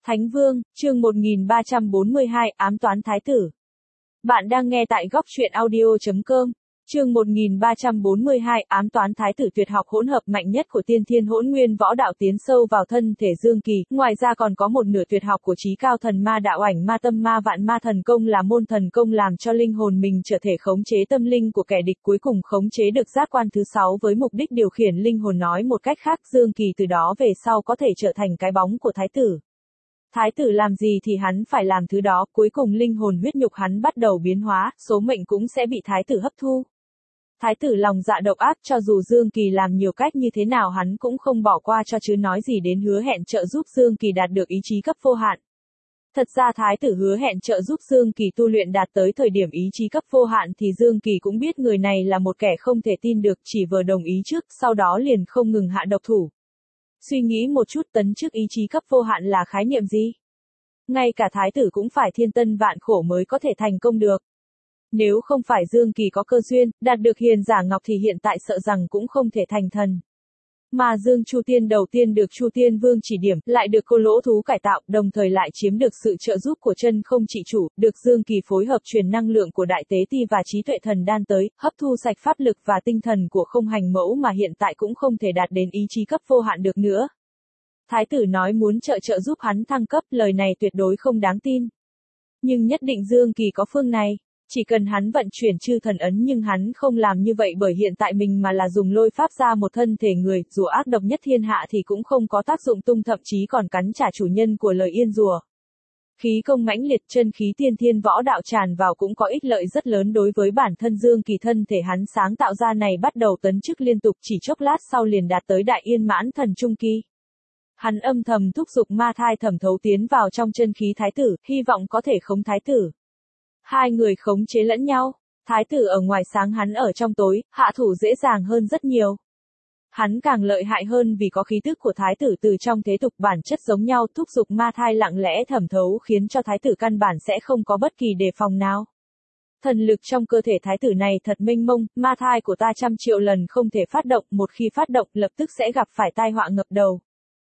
Thánh Vương, chương 1342, ám toán thái tử. Bạn đang nghe tại góc truyện audio.com. Chương 1342, ám toán thái tử. Tuyệt học hỗn hợp mạnh nhất của Tiên Thiên Hỗn Nguyên Võ Đạo tiến sâu vào thân thể Dương Kỳ, ngoài ra còn có một nửa tuyệt học của Chí Cao Thần Ma Đạo Ảnh Ma Tâm Ma Vạn Ma Thần Công là môn thần công làm cho linh hồn mình trở thể khống chế tâm linh của kẻ địch, cuối cùng khống chế được giác quan thứ 6 với mục đích điều khiển linh hồn. Nói một cách khác, Dương Kỳ từ đó về sau có thể trở thành cái bóng của thái tử. Thái tử làm gì thì hắn phải làm thứ đó, cuối cùng linh hồn huyết nhục hắn bắt đầu biến hóa, số mệnh cũng sẽ bị thái tử hấp thu. Thái tử lòng dạ độc ác, cho dù Dương Kỳ làm nhiều cách như thế nào hắn cũng không bỏ qua cho, chứ nói gì đến hứa hẹn trợ giúp Dương Kỳ đạt được ý chí cấp vô hạn. Thật ra thái tử hứa hẹn trợ giúp Dương Kỳ tu luyện đạt tới thời điểm ý chí cấp vô hạn thì Dương Kỳ cũng biết người này là một kẻ không thể tin được, chỉ vừa đồng ý trước, sau đó liền không ngừng hạ độc thủ. Suy nghĩ một chút, tấn chức ý chí cấp vô hạn là khái niệm gì? Ngay cả thái tử cũng phải thiên tân vạn khổ mới có thể thành công được. Nếu không phải Dương Kỳ có cơ duyên, đạt được hiền giả ngọc thì hiện tại sợ rằng cũng không thể thành thần. Mà Dương Chu Tiên đầu tiên được Chu Tiên Vương chỉ điểm, lại được Cô Lỗ Thú cải tạo, đồng thời lại chiếm được sự trợ giúp của Chân Không Trị Chủ, được Dương Kỳ phối hợp truyền năng lượng của Đại Tế Ti và Trí Tuệ Thần Đan tới, hấp thu sạch pháp lực và tinh thần của Không Hành Mẫu mà hiện tại cũng không thể đạt đến ý chí cấp vô hạn được nữa. Thái tử nói muốn trợ giúp hắn thăng cấp, lời này tuyệt đối không đáng tin. Nhưng nhất định Dương Kỳ có phương này. Chỉ cần hắn vận chuyển chư thần ấn, nhưng hắn không làm như vậy bởi hiện tại mình mà là dùng lôi pháp ra một thân thể người, dù ác độc nhất thiên hạ thì cũng không có tác dụng tung, thậm chí còn cắn trả chủ nhân của lời yên rùa. Khí công mãnh liệt, chân khí tiên thiên võ đạo tràn vào cũng có ích lợi rất lớn đối với bản thân Dương Kỳ. Thân thể hắn sáng tạo ra này bắt đầu tấn chức liên tục, chỉ chốc lát sau liền đạt tới đại yên mãn thần trung kỳ. Hắn âm thầm thúc giục ma thai thẩm thấu tiến vào trong chân khí thái tử, hy vọng có thể khống thái tử. Hai người khống chế lẫn nhau, thái tử ở ngoài sáng, hắn ở trong tối, hạ thủ dễ dàng hơn rất nhiều. Hắn càng lợi hại hơn vì có khí tức của thái tử từ trong thế tục, bản chất giống nhau, thúc giục ma thai lặng lẽ thẩm thấu khiến cho thái tử căn bản sẽ không có bất kỳ đề phòng nào. Thần lực trong cơ thể thái tử này thật mênh mông, ma thai của ta 100 triệu lần không thể phát động, một khi phát động lập tức sẽ gặp phải tai họa ngập đầu.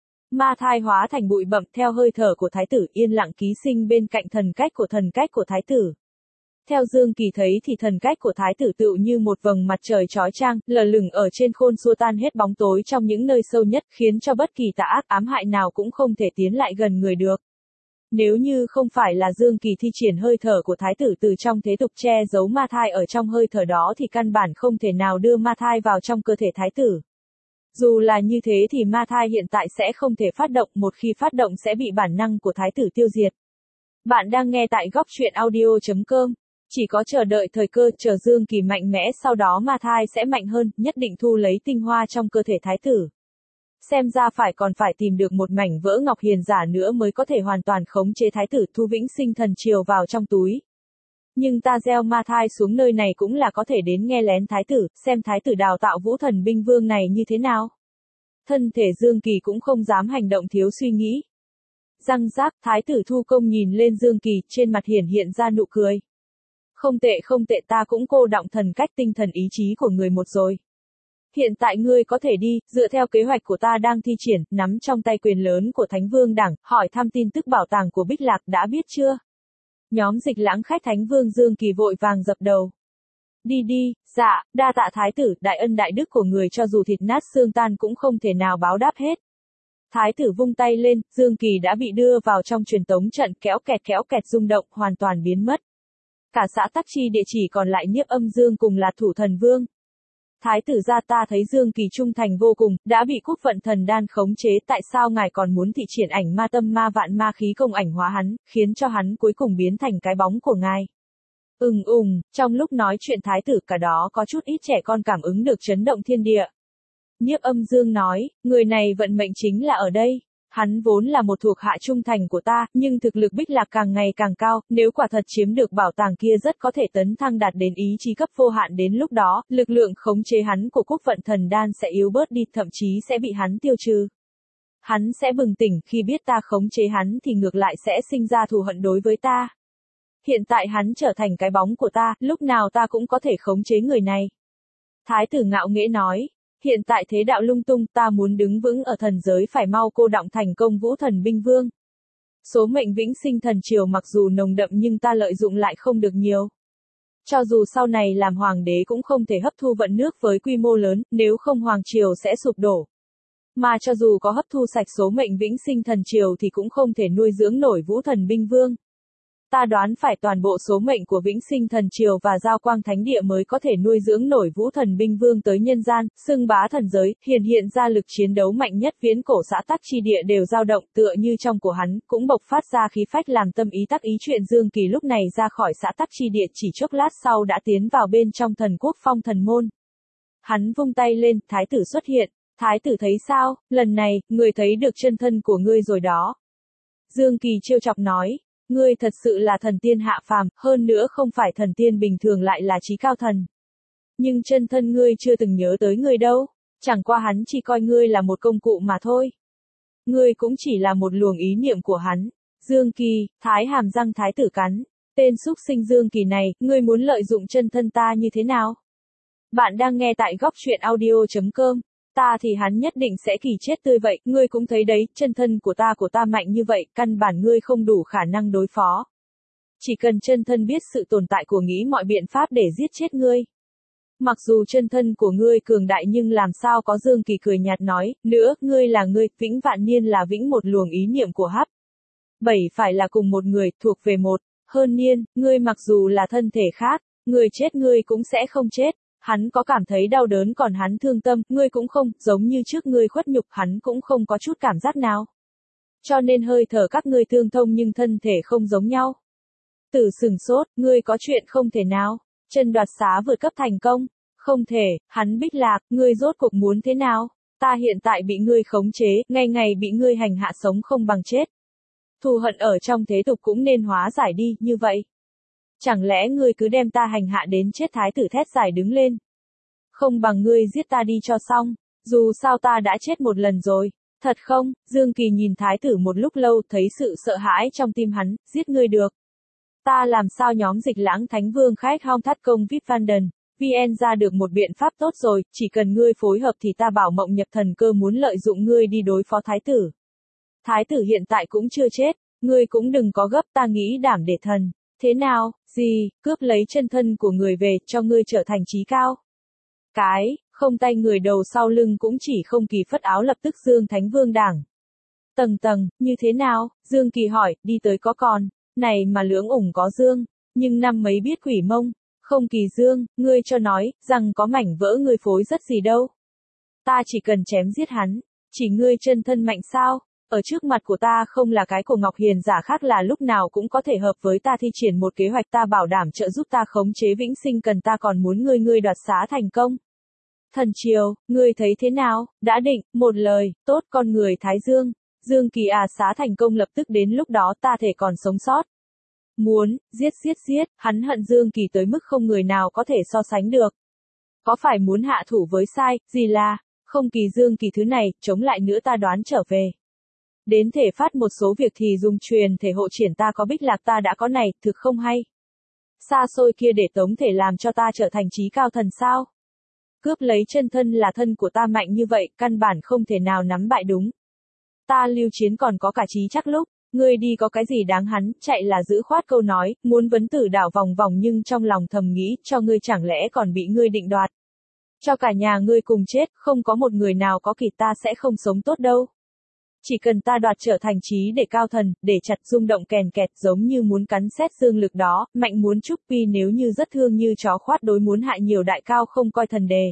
Ma thai hóa thành bụi bặm theo hơi thở của thái tử, yên lặng ký sinh bên cạnh thần cách của thái tử. Theo Dương Kỳ thấy thì thần cách của thái tử tựu như một vầng mặt trời chói chang, lờ lửng ở trên khôn, xua tan hết bóng tối trong những nơi sâu nhất, khiến cho bất kỳ tà ác ám hại nào cũng không thể tiến lại gần người được. Nếu như không phải là Dương Kỳ thi triển hơi thở của thái tử từ trong thế tục che giấu ma thai ở trong hơi thở đó thì căn bản không thể nào đưa ma thai vào trong cơ thể thái tử. Dù là như thế thì ma thai hiện tại sẽ không thể phát động, một khi phát động sẽ bị bản năng của thái tử tiêu diệt. Bạn đang nghe tại góc truyện audio.com. Chỉ có chờ đợi thời cơ, chờ Dương Kỳ mạnh mẽ, sau đó ma thai sẽ mạnh hơn, nhất định thu lấy tinh hoa trong cơ thể thái tử. Xem ra còn phải tìm được một mảnh vỡ ngọc hiền giả nữa mới có thể hoàn toàn khống chế thái tử, thu Vĩnh Sinh Thần Triều vào trong túi. Nhưng ta gieo ma thai xuống nơi này cũng là có thể đến nghe lén thái tử, xem thái tử đào tạo Vũ Thần Binh Vương này như thế nào. Thân thể Dương Kỳ cũng không dám hành động thiếu suy nghĩ. Răng rác, thái tử thu công nhìn lên Dương Kỳ, trên mặt hiện ra nụ cười. Không tệ, ta cũng cô đọng thần cách tinh thần ý chí của người một rồi. Hiện tại ngươi có thể đi, dựa theo kế hoạch của ta đang thi triển, nắm trong tay quyền lớn của Thánh Vương Đảng, hỏi thăm tin tức bảo tàng của Bích Lạc, đã biết chưa? Nhóm Dịch Lãng khách Thánh Vương Dương Kỳ vội vàng dập đầu. Đi, dạ, đa tạ thái tử, đại ân đại đức của người cho dù thịt nát xương tan cũng không thể nào báo đáp hết. Thái tử vung tay lên, Dương Kỳ đã bị đưa vào trong truyền tống trận, kéo kẹt rung động, hoàn toàn biến mất. Cả xã Tắc Chi Địa chỉ còn lại Nhiếp Âm Dương cùng là Thủ Thần Vương. Thái tử gia, ta thấy Dương Kỳ trung thành vô cùng, đã bị Quốc Vận Thần Đan khống chế, tại sao ngài còn muốn thị triển ảnh ma tâm ma vạn ma khí công ảnh hóa hắn, khiến cho hắn cuối cùng biến thành cái bóng của ngài? Trong lúc nói chuyện thái tử cả đó có chút ít trẻ con cảm ứng được chấn động thiên địa. Nhiếp Âm Dương nói, người này vận mệnh chính là ở đây. Hắn vốn là một thuộc hạ trung thành của ta, nhưng thực lực Bích Lạc càng ngày càng cao, nếu quả thật chiếm được bảo tàng kia rất có thể tấn thăng đạt đến ý chí cấp vô hạn, đến lúc đó, lực lượng khống chế hắn của Quốc Vận Thần Đan sẽ yếu bớt đi, thậm chí sẽ bị hắn tiêu trừ. Hắn sẽ bừng tỉnh, khi biết ta khống chế hắn thì ngược lại sẽ sinh ra thù hận đối với ta. Hiện tại hắn trở thành cái bóng của ta, lúc nào ta cũng có thể khống chế người này. Thái tử ngạo nghễ nói. Hiện tại thế đạo lung tung, ta muốn đứng vững ở thần giới phải mau cô đọng thành công Vũ Thần Binh Vương. Số mệnh vĩnh sinh thần triều mặc dù nồng đậm nhưng ta lợi dụng lại không được nhiều. Cho dù sau này làm hoàng đế cũng không thể hấp thu vận nước với quy mô lớn, nếu không hoàng triều sẽ sụp đổ. Mà cho dù có hấp thu sạch số mệnh vĩnh sinh thần triều thì cũng không thể nuôi dưỡng nổi Vũ Thần Binh Vương. Ta đoán phải toàn bộ số mệnh của vĩnh sinh thần triều và giao quang thánh địa mới có thể nuôi dưỡng nổi Vũ Thần Binh Vương tới nhân gian, xưng bá thần giới, hiện ra lực chiến đấu mạnh nhất viễn cổ xã tắc chi địa đều dao động tựa như trong của hắn, cũng bộc phát ra khí phách làm tâm ý tác ý chuyện Dương Kỳ lúc này ra khỏi xã tắc chi địa chỉ chốc lát sau đã tiến vào bên trong thần quốc phong thần môn. Hắn vung tay lên, thái tử xuất hiện. Thái tử thấy sao, lần này, người thấy được chân thân của ngươi rồi đó. Dương Kỳ trêu chọc nói, ngươi thật sự là thần tiên hạ phàm, hơn nữa không phải thần tiên bình thường lại là chí cao thần. Nhưng chân thân ngươi chưa từng nhớ tới ngươi đâu, chẳng qua hắn chỉ coi ngươi là một công cụ mà thôi. Ngươi cũng chỉ là một luồng ý niệm của hắn. Dương Kỳ, thái hàm răng thái tử cắn, tên xúc sinh Dương Kỳ này, ngươi muốn lợi dụng chân thân ta như thế nào? Bạn đang nghe tại góc truyện audio.com. Ta thì hắn nhất định sẽ kỳ chết tươi vậy, ngươi cũng thấy đấy, chân thân của ta mạnh như vậy, căn bản ngươi không đủ khả năng đối phó. Chỉ cần chân thân biết sự tồn tại của nghĩ mọi biện pháp để giết chết ngươi. Mặc dù chân thân của ngươi cường đại nhưng làm sao có Dương Kỳ cười nhạt nói, nữa, ngươi là ngươi, vĩnh vạn niên là vĩnh một luồng ý niệm của hấp. 7 phải là cùng một người, thuộc về một, hơn niên, ngươi mặc dù là thân thể khác, người chết ngươi cũng sẽ không chết. Hắn có cảm thấy đau đớn còn hắn thương tâm, ngươi cũng không, giống như trước ngươi khuất nhục hắn cũng không có chút cảm giác nào. Cho nên hơi thở các ngươi tương thông nhưng thân thể không giống nhau. Tử sừng sốt, ngươi có chuyện không thể nào, chân đoạt xá vượt cấp thành công, không thể, hắn Bích Lạc, ngươi rốt cuộc muốn thế nào, ta hiện tại bị ngươi khống chế, ngày ngày bị ngươi hành hạ sống không bằng chết. Thù hận ở trong thế tục cũng nên hóa giải đi, như vậy. Chẳng lẽ ngươi cứ đem ta hành hạ đến chết thái tử thét dài đứng lên. Không bằng ngươi giết ta đi cho xong, dù sao ta đã chết một lần rồi. Thật không? Dương Kỳ nhìn thái tử một lúc lâu thấy sự sợ hãi trong tim hắn, giết ngươi được. Ta làm sao nhóm Dịch Lãng Thánh Vương khách Hong Thắt Công Vip Vanden, VN ra được một biện pháp tốt rồi, chỉ cần ngươi phối hợp thì ta bảo Mộng Nhập Thần Cơ muốn lợi dụng ngươi đi đối phó thái tử. Thái tử hiện tại cũng chưa chết, ngươi cũng đừng có gấp ta nghĩ đảm để thần. Thế nào, gì, cướp lấy chân thân của người về, cho ngươi trở thành chí cao. Không tay người đầu sau lưng cũng chỉ không kỳ phất áo lập tức Dương Thánh Vương đảng. Tầng, như thế nào, Dương Kỳ hỏi, đi tới có còn, này mà lưỡng ủng có Dương, nhưng năm mấy biết quỷ mông, không kỳ Dương, ngươi cho nói, rằng có mảnh vỡ ngươi phối rất gì đâu. Ta chỉ cần chém giết hắn, chỉ ngươi chân thân mạnh sao? Ở trước mặt của ta không là cái của Ngọc Hiền giả khác là lúc nào cũng có thể hợp với ta thi triển một kế hoạch ta bảo đảm trợ giúp ta khống chế vĩnh sinh cần ta còn muốn ngươi đoạt xá thành công. Thần triều, ngươi thấy thế nào, đã định, một lời, tốt con người Thái Dương, Dương Kỳ xá thành công lập tức đến lúc đó ta thể còn sống sót. Muốn, giết, hắn hận Dương Kỳ tới mức không người nào có thể so sánh được. Có phải muốn hạ thủ với sai, gì là, không kỳ Dương Kỳ thứ này, chống lại nữa ta đoán trở về. Đến thể phát một số việc thì dùng truyền thể hộ triển ta có Bích Lạc ta đã có này, thực không hay. Xa xôi kia để tống thể làm cho ta trở thành chí cao thần sao? Cướp lấy chân thân là thân của ta mạnh như vậy, căn bản không thể nào nắm bại đúng. Ta Lưu Chiến còn có cả chí chắc lúc, ngươi đi có cái gì đáng hắn, chạy là giữ khoát câu nói, muốn vấn tử đảo vòng vòng nhưng trong lòng thầm nghĩ, cho ngươi chẳng lẽ còn bị ngươi định đoạt. Cho cả nhà ngươi cùng chết, không có một người nào có kịp ta sẽ không sống tốt đâu. Chỉ cần ta đoạt trở thành chí để cao thần, để chặt rung động kèn kẹt giống như muốn cắn xét dương lực đó, mạnh muốn trúc pi nếu như rất thương như chó khoát đối muốn hại nhiều đại cao không coi thần đề.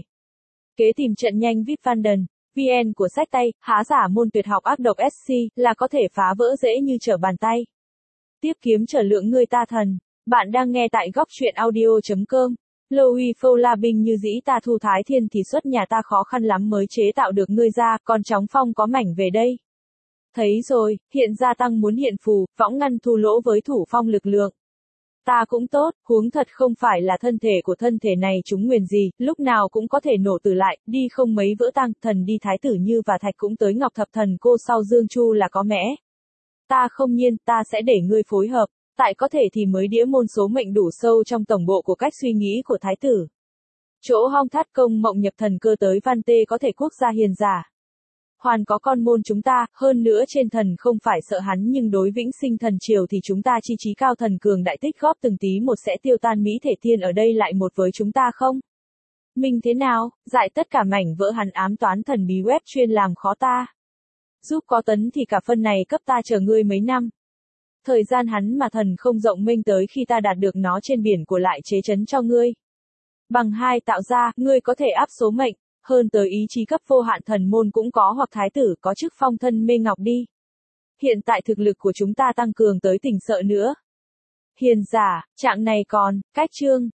Kế tìm trận nhanh Vip Vanden, VN của sách tay, há giả môn tuyệt học ác độc SC, là có thể phá vỡ dễ như trở bàn tay. Tiếp kiếm trở lượng người ta thần. Bạn đang nghe tại góc truyện audio.com. Louis Phâu La binh như dĩ ta thu thái thiên thì xuất nhà ta khó khăn lắm mới chế tạo được ngươi ra, còn chóng phong có mảnh về đây. Thấy rồi, hiện gia tăng muốn hiện phù, võng ngăn thu lỗ với thủ phong lực lượng. Ta cũng tốt, huống thật không phải là thân thể của thân thể này chúng nguyền gì, lúc nào cũng có thể nổ từ lại, đi không mấy vỡ tăng, thần đi thái tử như và thạch cũng tới ngọc thập thần cô sau Dương Chu là có mẽ. Ta không nhiên, ta sẽ để ngươi phối hợp, tại có thể thì mới đĩa môn số mệnh đủ sâu trong tổng bộ của cách suy nghĩ của thái tử. Chỗ Hong Thát Công Mộng Nhập Thần Cơ tới Văn Tê có thể quốc gia hiền giả. Hoàn có con môn chúng ta, hơn nữa trên thần không phải sợ hắn nhưng đối vĩnh sinh thần triều thì chúng ta chi trí cao thần cường đại tích góp từng tí một sẽ tiêu tan mỹ thể thiên ở đây lại một với chúng ta không? Mình thế nào, dại tất cả mảnh vỡ hắn ám toán thần bí web chuyên làm khó ta. Giúp có tấn thì cả phân này cấp ta chờ ngươi mấy năm. Thời gian hắn mà thần không rộng mênh tới khi ta đạt được nó trên biển của lại chế chấn cho ngươi. Bằng hai tạo ra, ngươi có thể áp số mệnh, hơn tới ý chí cấp vô hạn thần môn cũng có hoặc thái tử có chức phong thân mê ngọc đi. Hiện tại thực lực của chúng ta tăng cường tới tỉnh sợ nữa. Hiền giả, trạng này còn, cách chương.